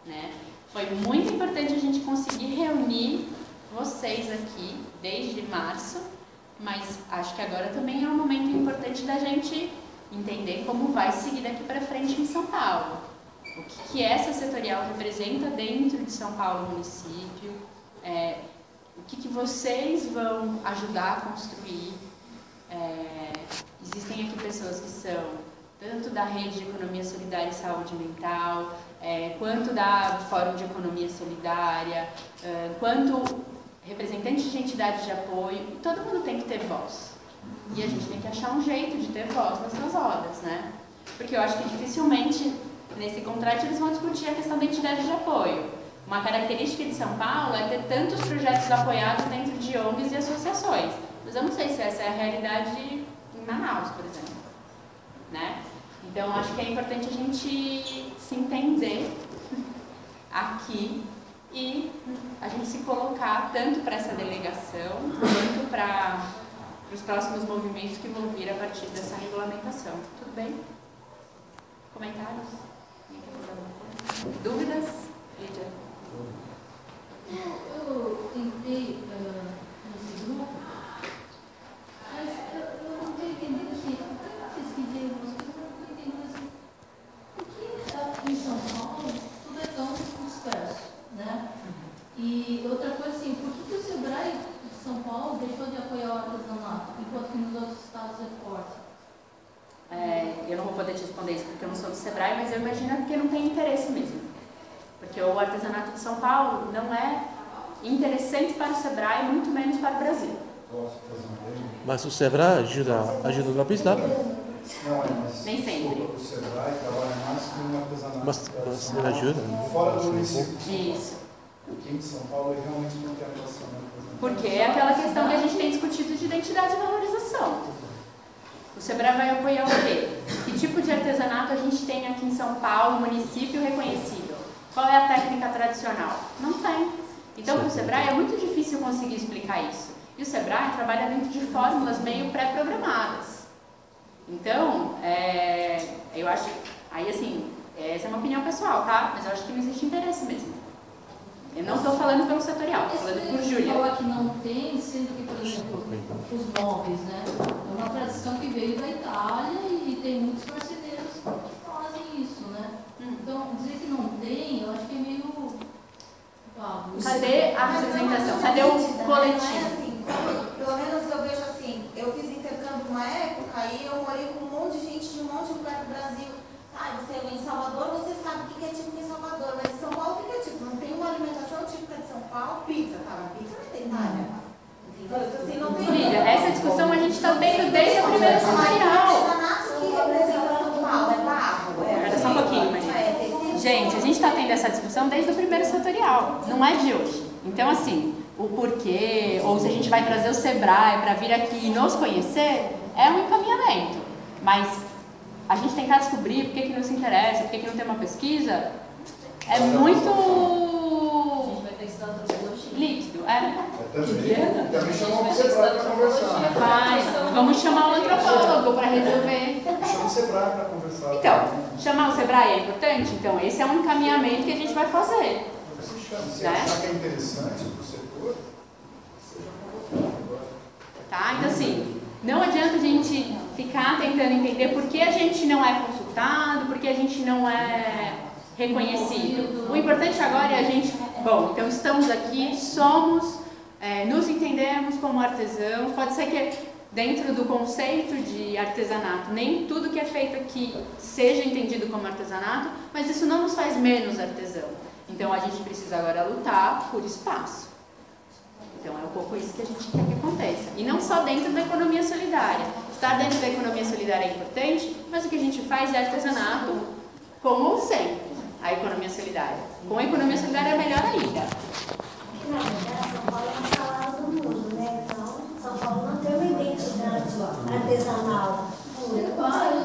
né? Foi muito importante a gente conseguir reunir vocês aqui desde março, mas acho que agora também é um momento importante da gente entender como vai seguir daqui para frente em São Paulo. O que essa setorial representa dentro de São Paulo município, o que vocês vão ajudar a construir. Existem aqui pessoas que são tanto da Rede de Economia Solidária e Saúde Mental, quanto do Fórum de Economia Solidária, quanto representantes de entidades de apoio, e todo mundo tem que ter voz. E a gente tem que achar um jeito de ter voz nessas rodas, né? Porque eu acho que dificilmente, nesse contrato, eles vão discutir a questão da entidade de apoio. Uma característica de São Paulo é ter tantos projetos apoiados dentro de ONGs e associações. Mas eu não sei se essa é a realidade em Manaus, por exemplo, né? Então, acho que é importante a gente se entender aqui e a gente se colocar tanto para essa delegação quanto para os próximos movimentos que vão vir a partir dessa regulamentação. Tudo bem? Comentários? Ninguém quer fazer alguma coisa? Dúvidas? Lídia? Eu tentei nesse grupo, mas eu não estou entendendo assim, eu pesquisei algumas coisas, mas não estou entendendo assim, por que em São Paulo tudo é tão disperso, né? E outra coisa assim, por que o Sebrae de São Paulo deixou de apoiar o artesanato, enquanto que nos outros estados reforça? Eu não vou poder te responder isso porque eu não sou do Sebrae, mas eu imagino porque não tem interesse mesmo. Porque o artesanato de São Paulo não é interessante para o Sebrae, muito menos para o Brasil. Mas o Sebrae ajuda o grafista? Nem sempre. O Sebrae trabalha mais com o artesanato. Mas ele ajuda? Fora do município. Isso. Aqui em São Paulo realmente não tem atuação. Porque é aquela questão que a gente tem discutido de identidade e valorização. O Sebrae vai apoiar o quê? Que tipo de artesanato a gente tem aqui em São Paulo, município reconhecido? Qual é a técnica tradicional? Não tem. Então, para o Sebrae é muito difícil conseguir explicar isso. E o Sebrae trabalha dentro de fórmulas meio pré-programadas. Então, eu acho... Aí, assim, essa é uma opinião pessoal, tá? Mas eu acho que não existe interesse mesmo. Eu não estou falando pelo setorial, estou falando por Júlia. Falar que não tem, sendo que, por exemplo, os móveis, né? É uma tradição que veio da Itália e tem muitos marceneiros que fazem isso, né? Então, dizer que não tem, eu acho que é meio... Cadê a representação? Cadê o coletivo? Assim, pelo menos eu vejo assim, eu fiz intercâmbio uma época e eu morei com um monte de gente de um monte de lugar do Brasil. Você é em Salvador, você sabe o que é típico em Salvador, mas em São Paulo o que é típico? Não tem uma alimentação típica de São Paulo, pizza, tá? Pizza não tem Itália. Então, assim, não tem... Lídia, essa discussão a gente está tendo desde a primeira setorial. O que representa São Paulo? É barro? Espera só um pouquinho, Maria. Gente, a gente está tendo essa discussão desde o primeiro setorial, não é de hoje. Então, assim, o porquê, ou se a gente vai trazer o Sebrae para vir aqui e nos conhecer, é um encaminhamento. Mas a gente tentar descobrir por que não se interessa, por que não tem uma pesquisa, é muito líquido. Também chamamos o Sebrae para conversar, né? Mas vamos chamar o antropólogo para resolver. Chama o Sebrae para conversar. Então, chamar o Sebrae é importante? Então, esse é um encaminhamento que a gente vai fazer. Se achar que é interessante para o setor, seja convocado. Tá? Então, assim, não adianta a gente ficar tentando entender por que a gente não é consultado, por que a gente não é reconhecido. O importante agora é a gente... Bom, então estamos aqui, somos, nos entendemos como artesãos. Pode ser que dentro do conceito de artesanato, nem tudo que é feito aqui seja entendido como artesanato, mas isso não nos faz menos artesão. Então a gente precisa agora lutar por espaço. Então é um pouco isso que a gente quer que aconteça. E não só dentro da economia solidária. Estar dentro da economia solidária é importante, mas o que a gente faz é artesanato com ou sem a economia solidária. Com a economia solidária é melhor ainda. Na verdade, São Paulo é a salada do mundo, né? Então, São Paulo não tem uma identidade artesanal pura.